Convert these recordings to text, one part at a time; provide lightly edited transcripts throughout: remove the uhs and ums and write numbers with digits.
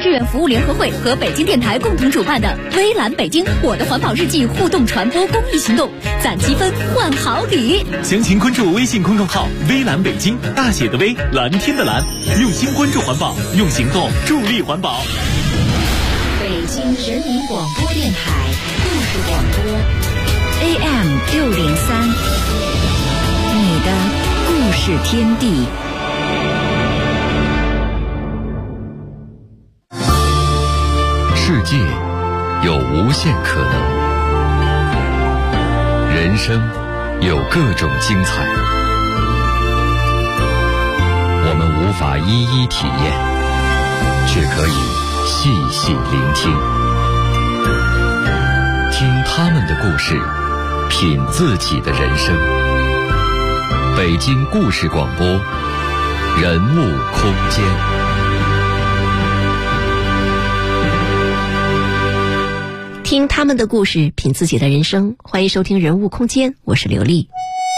志愿服务联合会和北京电台共同主办的微蓝北京我的环保日记互动传播公益行动，攒积分换好礼。 详情关注微信公众号微蓝北京，大写的微，蓝天的蓝，用心关注环保，用行动助力环保。 北京人民广播电台故事广播 AM603，你的故事天地。 世界有无限可能，人生有各种精彩，我们无法一一体验，却可以细细聆听，听他们的故事，品自己的人生。北京故事广播，人物空间。 听他们的故事，品自己的人生。欢迎收听人物空间，我是刘丽。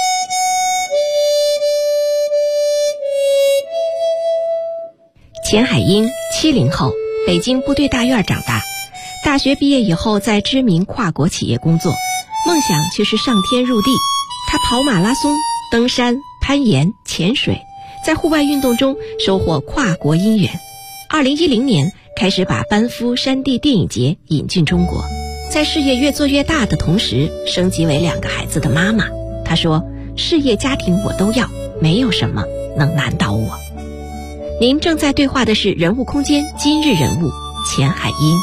钱海英，70后，北京部队大院长大。大学毕业以后，在知名跨国企业工作，梦想却是上天入地。他跑马拉松、登山、攀岩、潜水，在户外运动中收获跨国姻缘。2010年开始把班夫山地电影节引进中国。在事业越做越大的同时，升级为2个孩子的妈妈。她说，事业家庭我都要，没有什么能难倒我。您正在对话的是人物空间今日人物钱海英。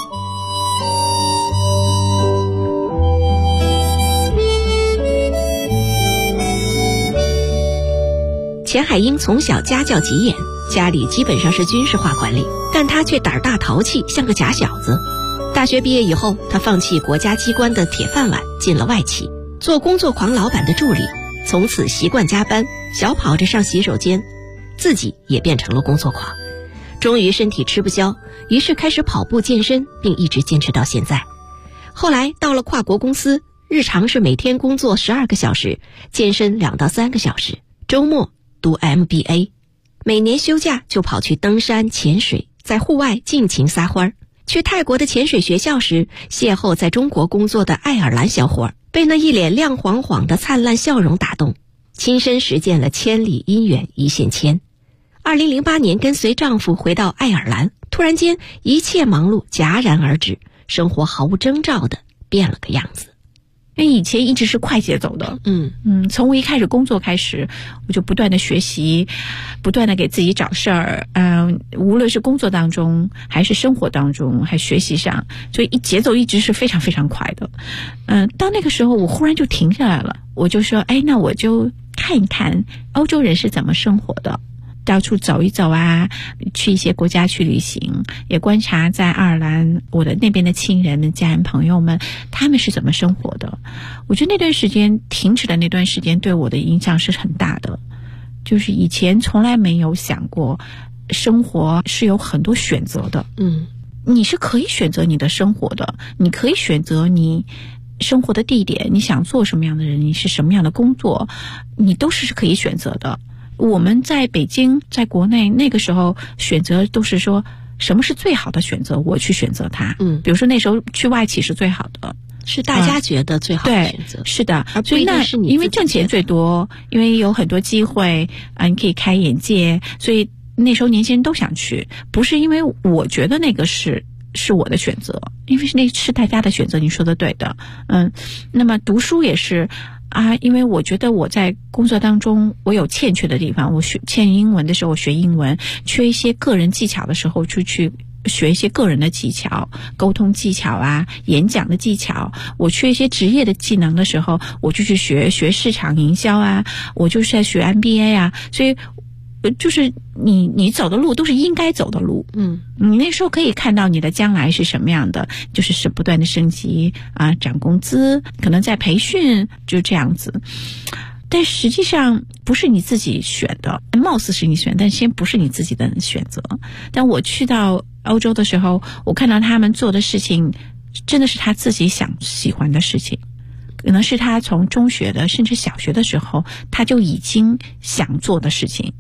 钱海英从小家教极严，家里基本上是军事化管理，但她却胆大淘气，像个假小子。大学毕业以后，他放弃国家机关的铁饭碗，进了外企，做工作狂老板的助理，从此习惯加班，小跑着上洗手间，自己也变成了工作狂。终于身体吃不消，于是开始跑步健身，并一直坚持到现在。后来到了跨国公司，日常是每天工作12个小时，健身2到3个小时，周末读 MBA， 每年休假就跑去登山潜水，在户外尽情撒欢儿。去泰国的潜水学校时，邂逅在中国工作的爱尔兰小伙，被那一脸亮晃晃的灿烂笑容打动，亲身实践了千里姻缘一线牵。2008年跟随丈夫回到爱尔兰，突然间一切忙碌戛然而止，生活毫无征兆的变了个样子。 因为以前一直是快节奏的，从我一开始工作开始，我就不断的学习，不断的给自己找事儿，无论是工作当中，还是生活当中，还是学习上，所以节奏一直是非常非常快的。到那个时候，我忽然就停下来了，我就说，那我就看一看欧洲人是怎么生活的。到处走一走啊，去一些国家去旅行，也观察在爱尔兰我的那边的亲人们、家人、朋友们，他们是怎么生活的。我觉得那段时间停止的那段时间对我的影响是很大的，就是以前从来没有想过生活是有很多选择的。你是可以选择你的生活的，你可以选择你生活的地点，你想做什么样的人，你是什么样的工作，你都是可以选择的。我们在北京，在国内那个时候选择都是说什么是最好的选择，我去选择它。比如说那时候去外企是最好的， 是大家觉得最好的选择。 对，是的。 而不一定是你自己觉得， 因为挣钱最多，因为有很多机会你可以开眼界，所以那时候年轻人都想去，不是因为我觉得那个是我的选择，因为那是大家的选择，你说的对的。那么读书也是因为我觉得我在工作当中我有欠缺的地方，我欠英文的时候我学英文，缺一些个人技巧的时候就去学一些个人的技巧，沟通技巧演讲的技巧。我缺一些职业的技能的时候，我就去学市场营销我就是在学 MBA 所以就是你走的路都是应该走的路。你那时候可以看到你的将来是什么样的，就是不断的升级涨工资，可能在培训，就这样子。但实际上不是你自己选的，貌似是你选，但先不是你自己的选择。但我去到欧洲的时候，我看到他们做的事情真的是他自己喜欢的事情，可能是他从中学的甚至小学的时候他就已经想做的事情。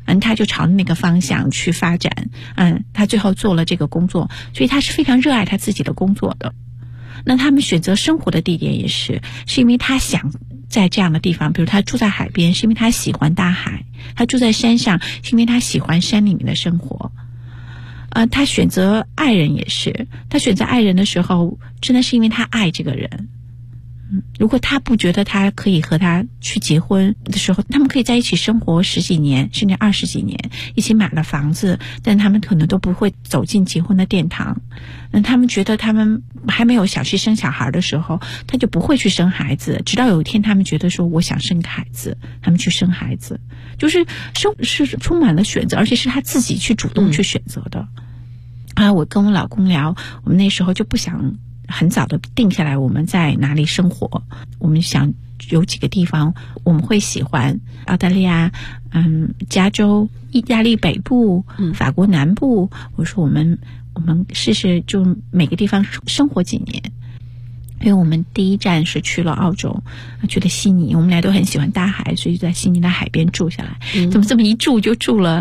他就朝那个方向去发展，他最后做了这个工作，所以他是非常热爱他自己的工作的。那他们选择生活的地点也是因为他想在这样的地方，比如他住在海边是因为他喜欢大海，他住在山上是因为他喜欢山里面的生活。他选择爱人也是，他选择爱人的时候真的是因为他爱这个人。如果他不觉得他可以和他去结婚的时候，他们可以在一起生活10几年甚至20几年，一起买了房子，但他们可能都不会走进结婚的殿堂。他们觉得他们还没有想去生小孩的时候，他就不会去生孩子，直到有一天他们觉得说我想生个孩子，他们去生孩子。就是生是充满了选择，而且是他自己去主动去选择的。我跟我老公聊，我们那时候就不想很早的定下来我们在哪里生活，我们想有几个地方我们会喜欢，澳大利亚、加州、意大利北部、法国南部。我说我们试试就每个地方生活几年。因为我们第一站是去了澳洲，去了悉尼，我们俩都很喜欢大海，所以就在悉尼的海边住下来。怎么这么一住就住了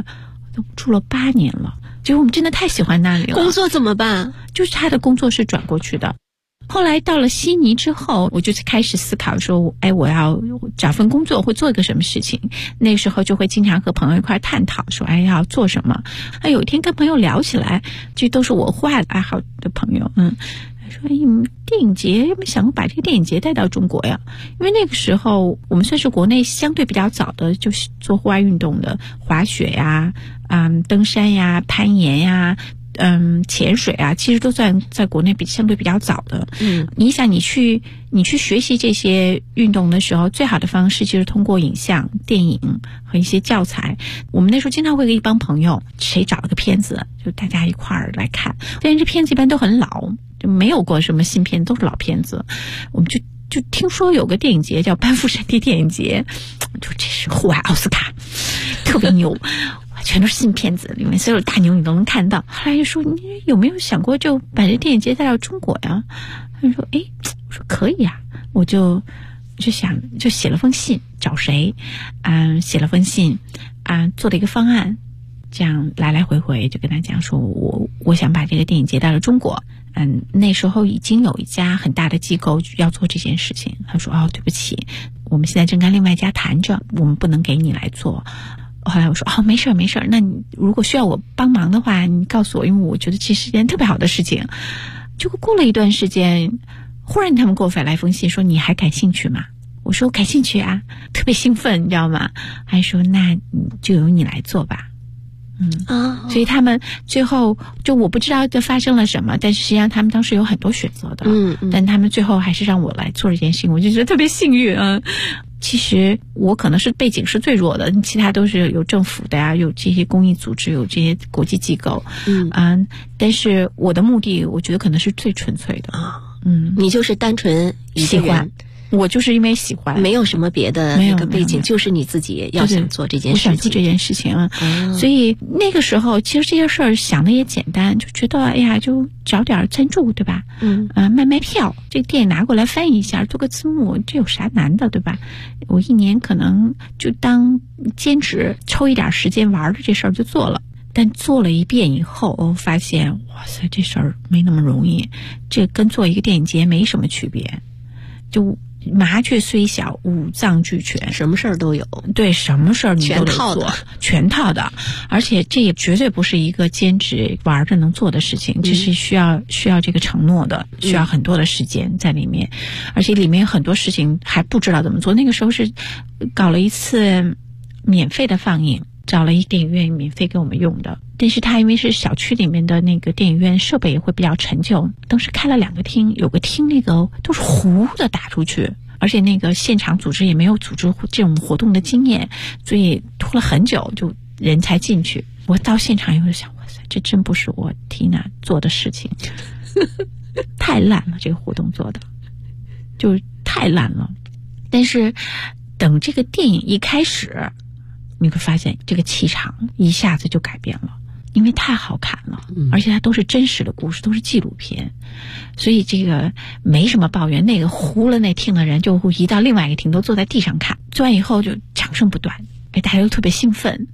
8年了，结果我们真的太喜欢那里了。 工作怎么办？ 就是他的工作是转过去的。后来到了悉尼之后，我就开始思考说，我要找份工作会做一个什么事情。那时候就会经常和朋友一块探讨说，要做什么。有一天跟朋友聊起来，这都是我户外爱好的朋友，说电影节有没有想过把这个电影节带到中国呀？因为那个时候我们算是国内相对比较早的就是做户外运动的，滑雪呀、登山呀、攀岩呀、潜水啊，其实都算在国内相对比较早的。你想你去学习这些运动的时候，最好的方式就是通过影像、电影和一些教材。我们那时候经常会跟一帮朋友，谁找了个片子，就大家一块儿来看。但是这片子一般都很老，就没有过什么新片，都是老片子。我们就听说有个电影节叫班夫圣地电影节，就这是户外奥斯卡，特别牛。全都是新片子，里面所有大牛你都能看到。后来就说你有没有想过就把这电影节带到中国呀？他说我说可以啊，我就想就写了封信找谁，写了封信做了一个方案，这样来来回回就跟他讲说我想把这个电影节带到中国。那时候已经有一家很大的机构要做这件事情。他说对不起，我们现在正跟另外一家谈着，我们不能给你来做。后来我说没事，那你如果需要我帮忙的话，你告诉我，因为我觉得这是件特别好的事情。结果过了一段时间，忽然他们给我发来封信说你还感兴趣吗？我说我感兴趣啊，特别兴奋，你知道吗？还说那就由你来做吧。所以他们最后就我不知道这发生了什么，但是实际上他们当时有很多选择的，但他们最后还是让我来做这件事情，我就觉得特别幸运啊。其实我可能是背景是最弱的，其他都是有政府的呀，有这些公益组织，有这些国际机构，但是我的目的我觉得可能是最纯粹的。 你就是单纯喜欢，我就是因为喜欢， 没有什么别的那个背景，就是你自己要想做这件事情。 我想做这件事情所以那个时候其实这些事儿想的也简单，就觉得就找点赞助，对吧？卖票，这电影拿过来翻译一下，做个字幕，这有啥难的，对吧？我一年可能就当兼职，抽一点时间玩的这事儿就做了。但做了一遍以后，我发现哇塞，这事儿没那么容易，这跟做一个电影节没什么区别。就麻雀虽小，五脏俱全， 什么事儿都有。 对，什么事儿你都得做，全套的。而且这也绝对不是一个兼职玩着能做的事情，这是需要这个承诺的，需要很多的时间在里面，而且里面很多事情还不知道怎么做。那个时候是搞了一次免费的放映，找了一电影院免费给我们用的，但是它因为是小区里面的那个电影院，设备也会比较陈旧。当时开了2个厅，有个厅那个都是糊的打出去，而且那个现场组织也没有组织这种活动的经验，所以拖了很久就人才进去。我到现场以后就想，哇塞，这真不是我缇娜做的事情，太烂了，这个活动做的就太烂了。但是等这个电影一开始，你会发现这个气场一下子就改变了，因为太好看了，而且它都是真实的故事，都是纪录片，所以这个没什么抱怨。那个糊了那厅的人就会移到另外一个厅，都坐在地上看，做完以后就掌声不断，大家都特别兴奋。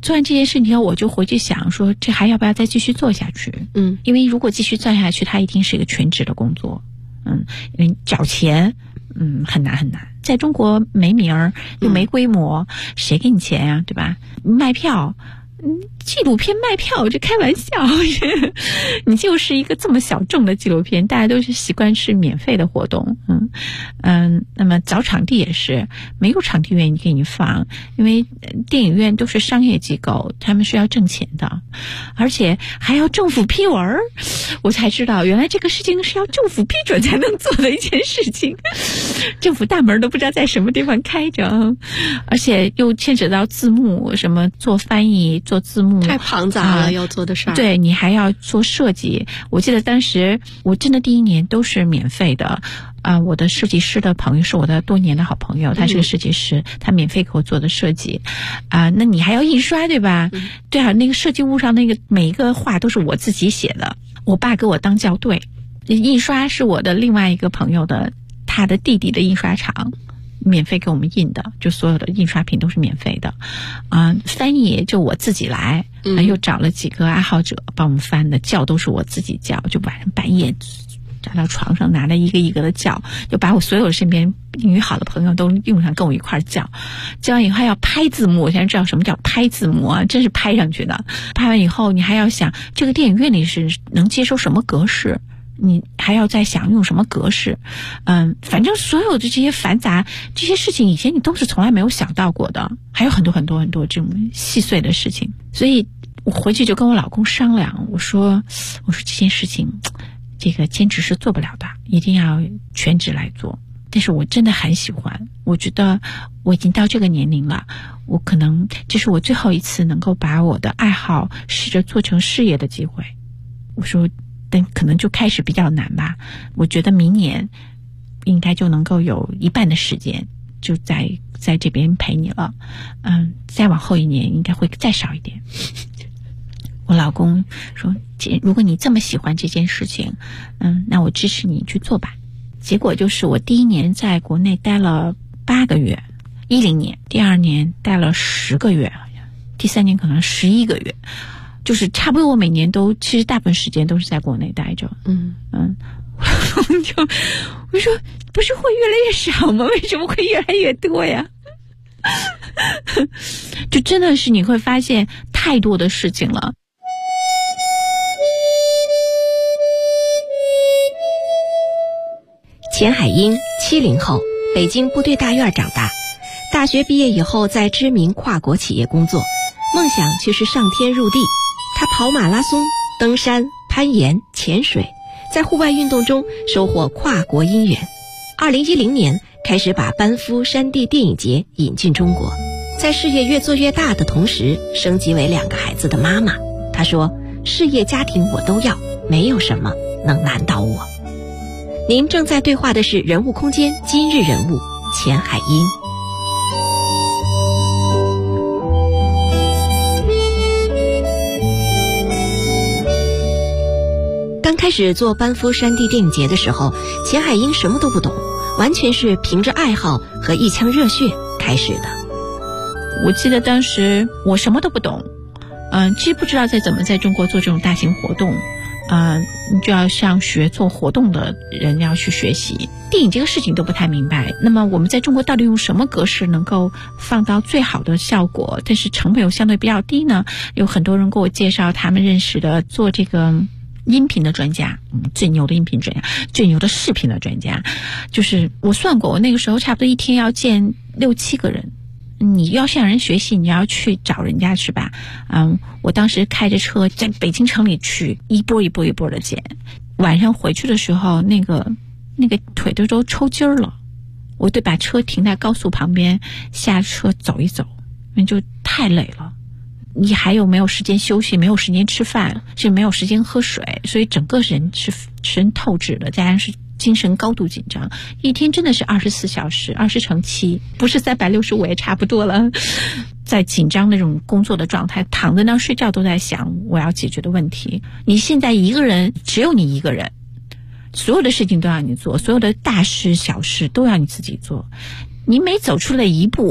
做完这件事情后，我就回去想说，这还要不要再继续做下去？因为如果继续做下去，它一定是一个全职的工作。因为找钱，很难很难。在中国没名儿又没规模，谁给你钱呀，对吧？卖票。纪录片卖票，这开玩笑，你就是一个这么小众的纪录片，大家都是习惯吃免费的活动，那么找场地也是没有场地愿意给你放，因为电影院都是商业机构，他们是要挣钱的，而且还要政府批文，我才知道原来这个事情是要政府批准才能做的一件事情，政府大门都不知道在什么地方开着，而且又牵扯到字幕，什么做翻译做字幕太庞杂了，要做的事儿。 对，你还要做设计。我记得当时我真的第一年都是免费的我的设计师的朋友是我的多年的好朋友，他是个设计师，他免费给我做的设计那你还要印刷对吧？对啊，那个设计物上那个每一个画都是我自己写的，我爸给我当校对，印刷是我的另外一个朋友的他的弟弟的印刷厂免费给我们印的，就所有的印刷品都是免费的翻译就我自己来又找了几个爱好者帮我们翻的，校都是我自己校，就晚上半夜站到床上拿了一个一个的校，就把我所有身边英语好的朋友都用上跟我一块校完以后还要拍字幕，现在知道什么叫拍字幕啊，真是拍上去的。拍完以后你还要想这个电影院里是能接收什么格式，你还要再想用什么格式反正所有的这些繁杂这些事情以前你都是从来没有想到过的，还有很多很多很多这种细碎的事情。所以我回去就跟我老公商量，我说这件事情这个兼职是做不了的，一定要全职来做。但是我真的很喜欢，我觉得我已经到这个年龄了，我可能这是我最后一次能够把我的爱好试着做成事业的机会。我说但可能就开始比较难吧，我觉得明年应该就能够有一半的时间就在这边陪你了再往后一年应该会再少一点。我老公说如果你这么喜欢这件事情那我支持你去做吧。结果就是我第一年在国内待了8个月，10年，第二年待了10个月，第三年可能11个月，就是差不多我每年都其实大部分时间都是在国内待着我说不是会越来越少吗？为什么会越来越多呀？就真的是你会发现太多的事情了。 钱海英70后，北京部队大院长大，大学毕业以后在知名跨国企业工作，梦想却是上天入地。他跑马拉松、登山、攀岩、潜水，在户外运动中收获跨国姻缘。2010年开始把班夫山地电影节引进中国，在事业越做越大的同时，升级为2个孩子的妈妈。她说：“事业家庭我都要，没有什么能难倒我。”您正在对话的是人物空间今日人物钱海英。刚开始做班夫山地电影节的时候，钱海英什么都不懂，完全是凭着爱好和一腔热血开始的。 我记得当时我什么都不懂，其实不知道怎么在中国做这种大型活动，你就要向学做活动的人要去学习。电影这个事情都不太明白，那么我们在中国到底用什么格式能够放到最好的效果，但是成本又相对比较低呢？有很多人给我介绍他们认识的做这个音频的专家，最牛的音频专家，最牛的视频的专家，就是我算过，我那个时候差不多一天要见6-7个人。你要向人学习，你要去找人家去吧。我当时开着车在北京城里去，一波一波一波的见。晚上回去的时候，那个腿都抽筋儿了。我得把车停在高速旁边，下车走一走，因为就太累了。你还有没有时间休息，没有时间吃饭，是没有时间喝水，所以整个人是神透支的，加上是精神高度紧张，一天真的是24小时，20乘7，不是365也差不多了。在紧张那种工作的状态，躺在那睡觉都在想我要解决的问题。你现在一个人，只有你一个人，所有的事情都要你做，所有的大事小事都要你自己做。你每走出来一步，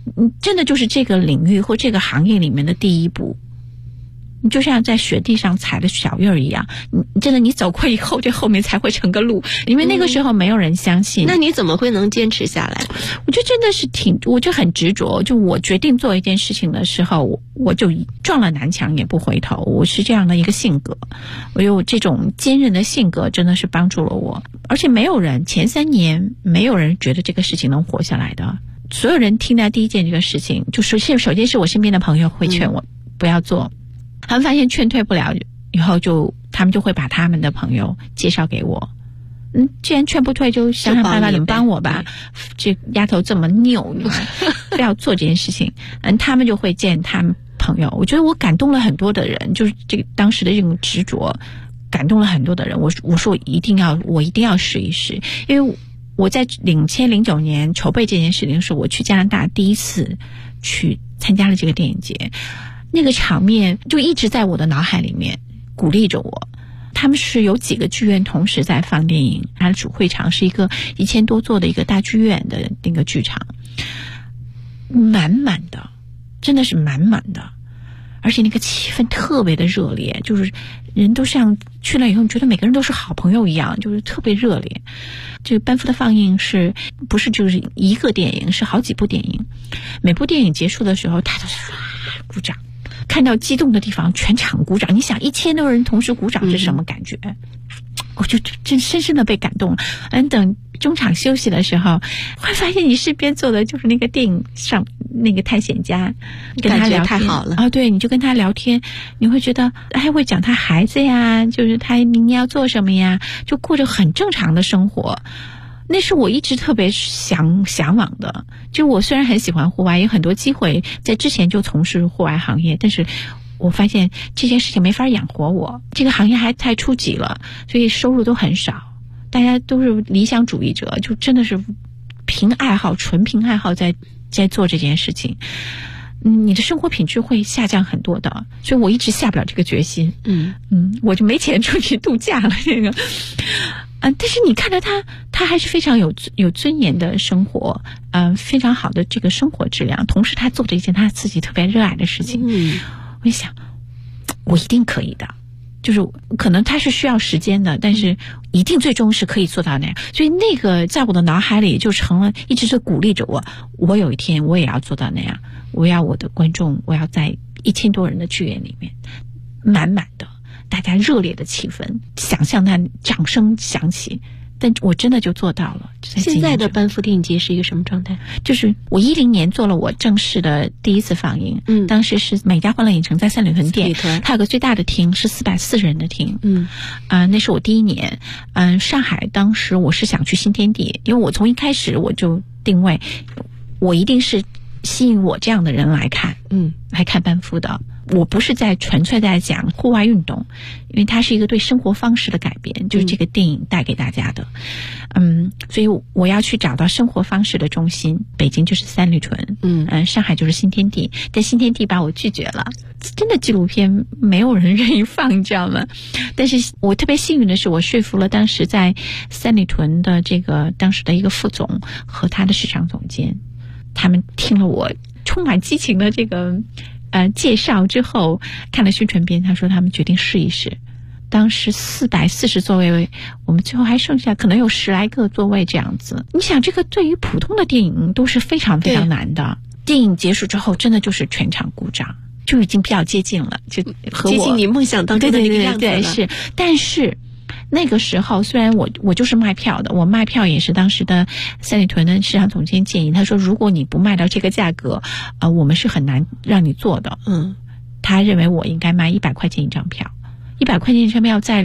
真的就是这个领域或这个行业里面的第一步。你就像在雪地上踩的小印儿一样，你真的你走过以后，这后面才会成个路，因为那个时候没有人相信。 那你怎么会能坚持下来？ 我觉得真的是我就很执着。就我决定做一件事情的时候，我就撞了南墙也不回头。我是这样的一个性格，我有这种坚韧的性格，真的是帮助了我。而且没有人前3年没有人觉得这个事情能活下来的。所有人听到第一件这个事情，就首先是我身边的朋友会劝我不要做。他们发现劝退不了以后，他们就会把他们的朋友介绍给我。既然劝不退，就想想办法怎么帮我吧。这丫头这么拗，非要做这件事情。他们就会见他们朋友。我觉得我感动了很多的人，就是这个当时的这种执着，感动了很多的人。我说我一定要试一试，因为我在2009年筹备这件事情的时候，我去加拿大第一次去参加了这个电影节。那个场面就一直在我的脑海里面鼓励着我。他们是有几个剧院同时在放电影，它的主会场是一个1000多座的一个大剧院的那个剧场，满满的，真的是满满的，而且那个气氛特别的热烈，就是人都像去了以后，你觉得每个人都是好朋友一样，就是特别热烈。这个班夫的放映不是就是一个电影，是好几部电影，每部电影结束的时候，他都是鼓掌。看到激动的地方全场鼓掌，你想1000多人同时鼓掌是什么感觉？我就真深深的被感动了。等中场休息的时候，会发现你身边坐的就是那个电影上那个探险家，跟他聊天太好了。 对，你就跟他聊天，你会觉得还会讲他孩子呀，就是他明年要做什么呀，就过着很正常的生活。那是我一直特别向往的。就我虽然很喜欢户外，有很多机会在之前就从事户外行业，但是我发现这件事情没法养活我，这个行业还太初级了，所以收入都很少。大家都是理想主义者，就真的是纯凭爱好在做这件事情。你的生活品质会下降很多的，所以我一直下不了这个决心。我就没钱出去度假了。这个，但是你看着他还是非常有尊严的生活，非常好的这个生活质量，同时他做着一件他自己特别热爱的事情。我就想，我一定可以的。就是可能他是需要时间的，但是一定最终是可以做到那样。所以那个在我的脑海里就成了一直是鼓励着我有一天我也要做到那样。我要我的观众，我要在1000多人的剧院里面，满满的，大家热烈的气氛，想象他掌声响起。但我真的就做到了。 现在的班夫电影节是一个什么状态？ 就是我10年做了我正式的第一次放映，当时是美嘉欢乐影城在三里屯店，它有个最大的厅是440人的厅，那是我第1年。上海当时我是想去新天地，因为我从一开始我就定位，我一定是吸引我这样的人来看，来看班夫的。我不是纯粹在讲户外运动，因为它是一个对生活方式的改变，就是这个电影带给大家的。所以我要去找到生活方式的中心，北京就是三里屯，上海就是新天地，但新天地把我拒绝了，真的纪录片没有人愿意放，你知道吗？但是我特别幸运的是，我说服了当时在三里屯的这个当时的一个副总和他的市场总监，他们听了我充满激情的这个介绍之后，看了宣传片，他说他们决定试一试。当时440座位，我们最后还剩下可能有10来个座位这样子。你想，这个对于普通的电影都是非常非常难的。电影结束之后，真的就是全场鼓掌，就已经比较接近了，就和我接近你梦想当中的那个样子了。 对，是。但是那个时候，虽然我就是卖票的，我卖票也是当时的三里屯的市场总监建议，他说如果你不卖到这个价格，我们是很难让你做的。他认为我应该卖100块钱一张票，100块钱一张票在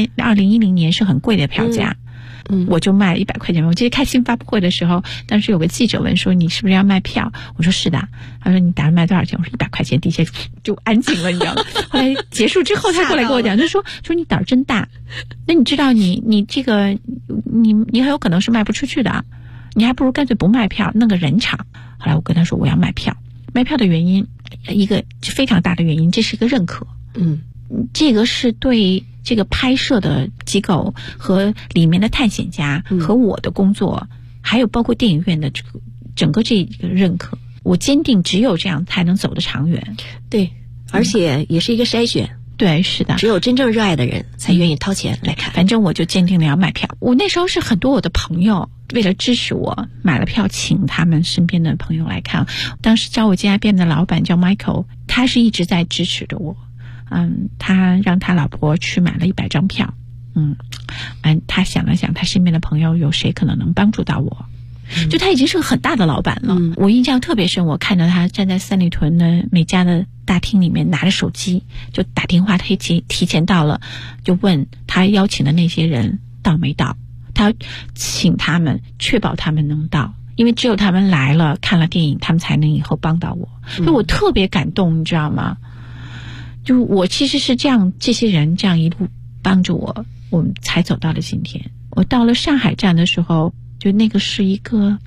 2010年是很贵的票价。我就卖100块钱。我记得开新发布会的时候，当时有个记者问说你是不是要卖票，我说是的。他说你打算卖多少钱？我说100块钱。底下就安静了，你知道吗？后来结束之后他过来跟我讲，就说你胆儿真大，那你知道你这个你很有可能是卖不出去的，你还不如干脆不卖票，弄个人场。后来我跟他说我要卖票。卖票的原因，一个非常大的原因，这是一个认可。这个是对这个拍摄的机构和里面的探险家和我的工作，还有包括电影院的整个这个认可。 我坚定只有这样才能走得长远。 对，而且也是一个筛选。 对，是的， 只有真正热爱的人才愿意掏钱来看。 反正我就坚定了要买票。我那时候是很多我的朋友为了支持我买了票，请他们身边的朋友来看。当时找我金爱店的老板叫 Michael， 他是一直在支持着我。他让他老婆去买了100张票。他想了想他身边的朋友有谁可能能帮助到我。就他已经是个很大的老板了。我印象特别深，我看着他站在三里屯的美家的大厅里面，拿着手机就打电话，他提前到了，就问他邀请的那些人到没到，他请他们确保他们能到，因为只有他们来了看了电影，他们才能以后帮到我。所以我特别感动，你知道吗？就我其实是这样，这些人这样一路帮助我，我们才走到了今天。我到了上海站的时候，就那个是一个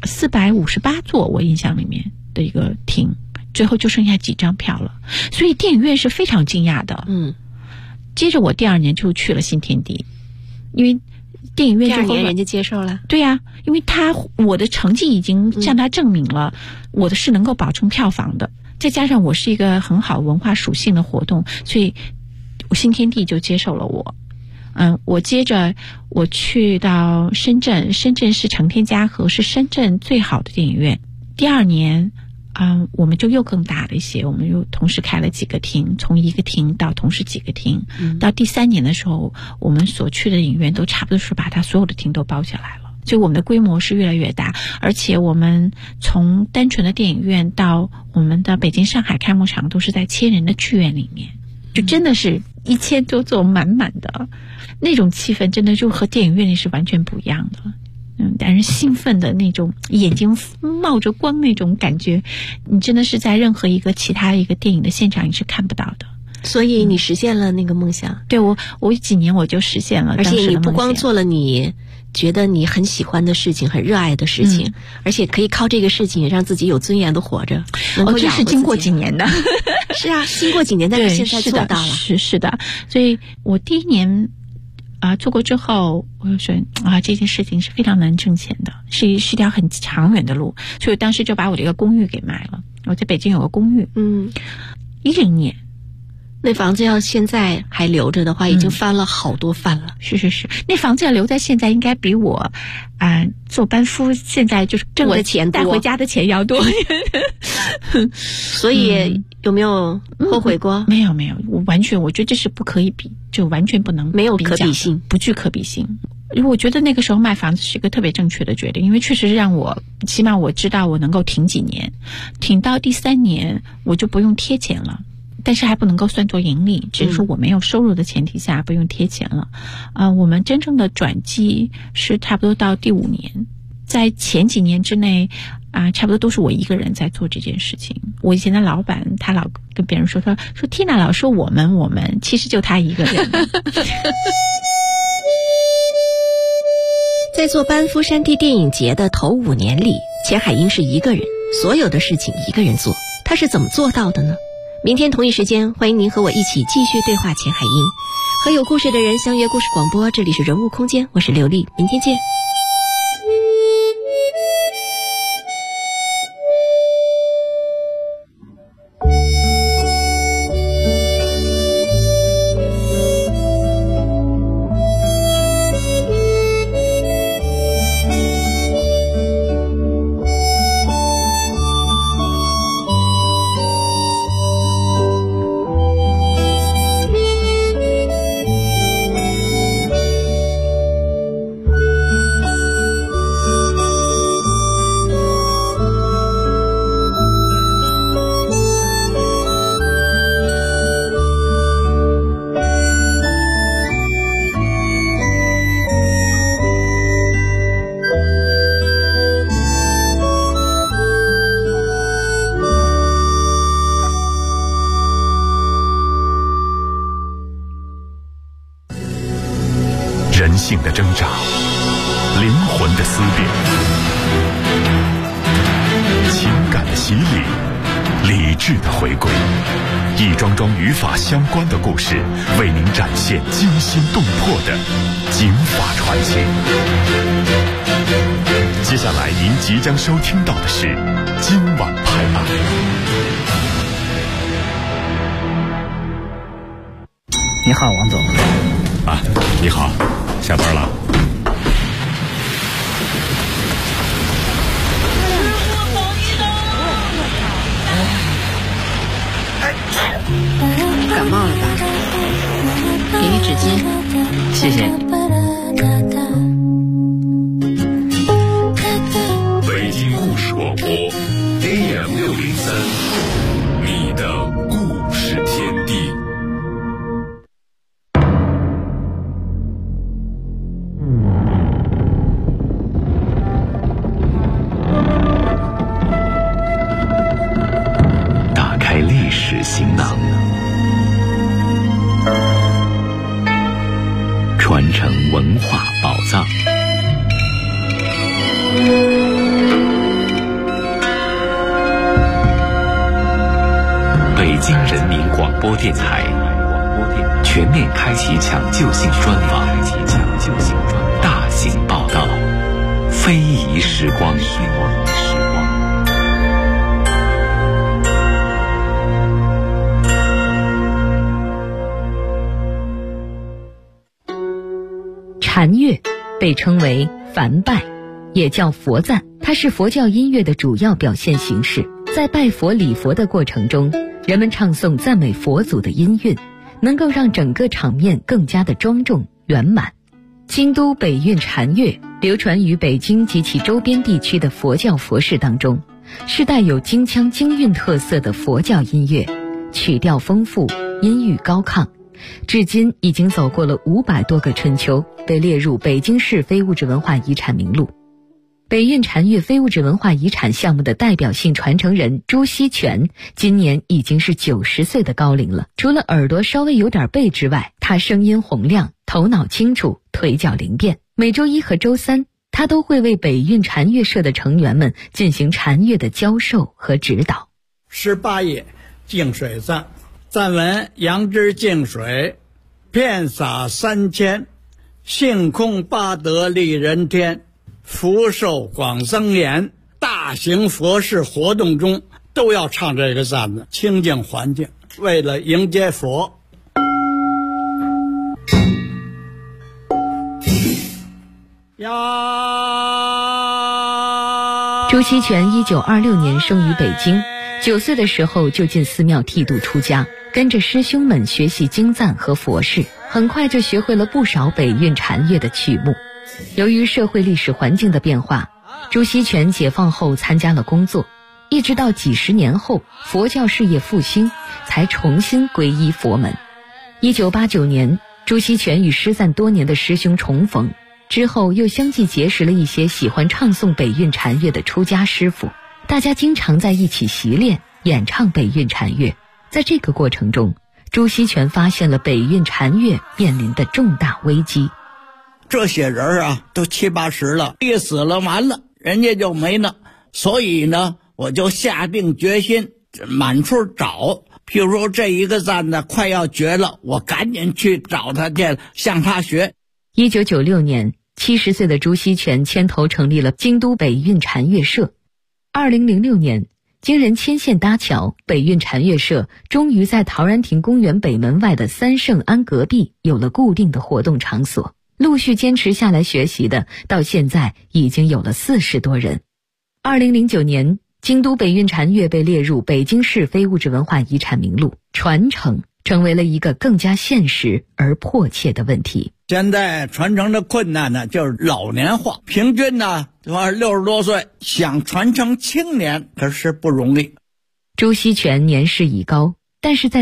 458座，我印象里面的一个厅，最后就剩下几张票了，所以电影院是非常惊讶的。接着我第2年就去了新天地，因为电影院第2年人家接受了。 对呀，因为我的成绩已经向他证明了，我的是能够保证票房的，再加上我是一个很好文化属性的活动，所以新天地就接受了我。我接着我去到深圳是成天嘉禾，是深圳最好的电影院。第2年我们就又更大了一些，我们又同时开了几个厅，从一个厅到同时几个厅。到第3年的时候，我们所去的影院都差不多是把它所有的厅都包下来了，所以我们的规模是越来越大。而且我们从单纯的电影院到我们的北京上海开幕场都是在1000人的剧院里面，就真的是1000多座满满的，那种气氛真的就和电影院里是完全不一样的。但是兴奋的那种眼睛冒着光那种感觉，你真的是在任何一个其他一个电影的现场你是看不到的。 所以你实现了那个梦想。 对，我几年我就实现了， 而且你不光做了你觉得你很喜欢的事情，很热爱的事情，而且可以靠这个事情让自己有尊严的活着，能够养活自己。 这是经过几年的。 是啊，经过几年，但是现在做到了。 是的，所以我第1年做过之后，我就说这件事情是非常难挣钱的，是一条很长远的路，所以我当时就把我这个公寓给卖了。我在北京有个公寓，10年。 那房子要现在还留着的话，已经翻了好多番了。 是，那房子要留在现在，应该比我做班夫现在就是挣的钱多， 带回家的钱要多。 所以有没有后悔过？ 没有，我完全我觉得这是不可以比，就完全不能比， 没有可比性， 不具可比性。我觉得那个时候卖房子是一个特别正确的决定，因为确实是让我起码我知道我能够挺几年，挺到第3年我就不用贴钱了。但是还不能够算作盈利，只是说我没有收入的前提下不用贴钱了。我们真正的转机是差不多到第5年，在前几年之内差不多都是我一个人在做这件事情。我以前的老板他老跟别人说 Tina 老说我们其实就他一个人。 在做班夫山地电影节的头5年里，钱海英是一个人，所有的事情一个人做，他是怎么做到的呢？明天同一时间，欢迎您和我一起继续对话钱海英，和有故事的人相约故事广播。这里是人物空间，我是刘丽，明天见。 人性的挣扎，灵魂的撕裂，情感的洗礼，理智的回归，一桩桩与法相关的故事，为您展现惊心动魄的警法传奇。接下来您即将收听到的是今晚拍爱。 你好，王总。 啊，你好，下班了？ 感冒了吧？给你纸巾。 谢谢你。 北京故事广播 AM603，你的故事天地。 打开历史行囊，传承文化宝藏。北京人民广播电台全面开启抢救性专访，大型报道，非遗时光。 禅乐被称为梵拜，也叫佛赞，它是佛教音乐的主要表现形式。在拜佛礼佛的过程中，人们唱诵赞美佛祖的音韵，能够让整个场面更加的庄重圆满。京都北韵禅乐流传于北京及其周边地区的佛教佛事当中，是带有京腔京韵特色的佛教音乐，曲调丰富，音域高亢，至今已经走过了500多个春秋，被列入北京市非物质文化遗产名录。北韵禅乐非物质文化遗产项目的代表性传承人朱锡全今年已经是90岁的高龄了。除了耳朵稍微有点背之外，他声音洪亮，头脑清楚，腿脚灵便。每周一和周三，他都会为北韵禅乐社的成员们进行禅乐的教授和指导。 18页净水赞，赞文：杨枝净水，遍洒3000，性空八德利人天，福寿广增延。大型佛事活动中都要唱这个赞的，清净环境，为了迎接佛。 朱锡全1926年生于北京，9岁的时候就进寺庙剃度出家，跟着师兄们学习经赞和佛事，很快就学会了不少北韵禅乐的曲目。由于社会历史环境的变化，朱锡全解放后参加了工作，一直到几十年后佛教事业复兴，才重新皈依佛门。1989年，朱锡全与失散多年的师兄重逢，之后又相继结识了一些喜欢唱诵北韵禅乐的出家师傅，大家经常在一起习练演唱北韵禅乐。在这个过程中，朱锡全发现了北韵禅乐面临的重大危机。 这些人啊，都70、80了，一死了完了，人家就没了。所以呢，我就下定决心满处找。譬如说这一个赞呢快要绝了，我赶紧去找他去，向他学。 1996年，70岁的朱锡全牵头成立了京都北韵禅乐社。2006年，经人牵线搭桥，北韵禅乐社终于在陶然亭公园北门外的三圣庵隔壁有了固定的活动场所。陆续坚持下来学习的，到现在已经有了40多人。2009年，京都北韵禅乐被列入北京市非物质文化遗产名录，传承成为了一个更加现实而迫切的问题。 现在传承的困难呢，就是老年化，平均呢60多岁，想传承青年可是不容易。 朱锡全年事已高，但是在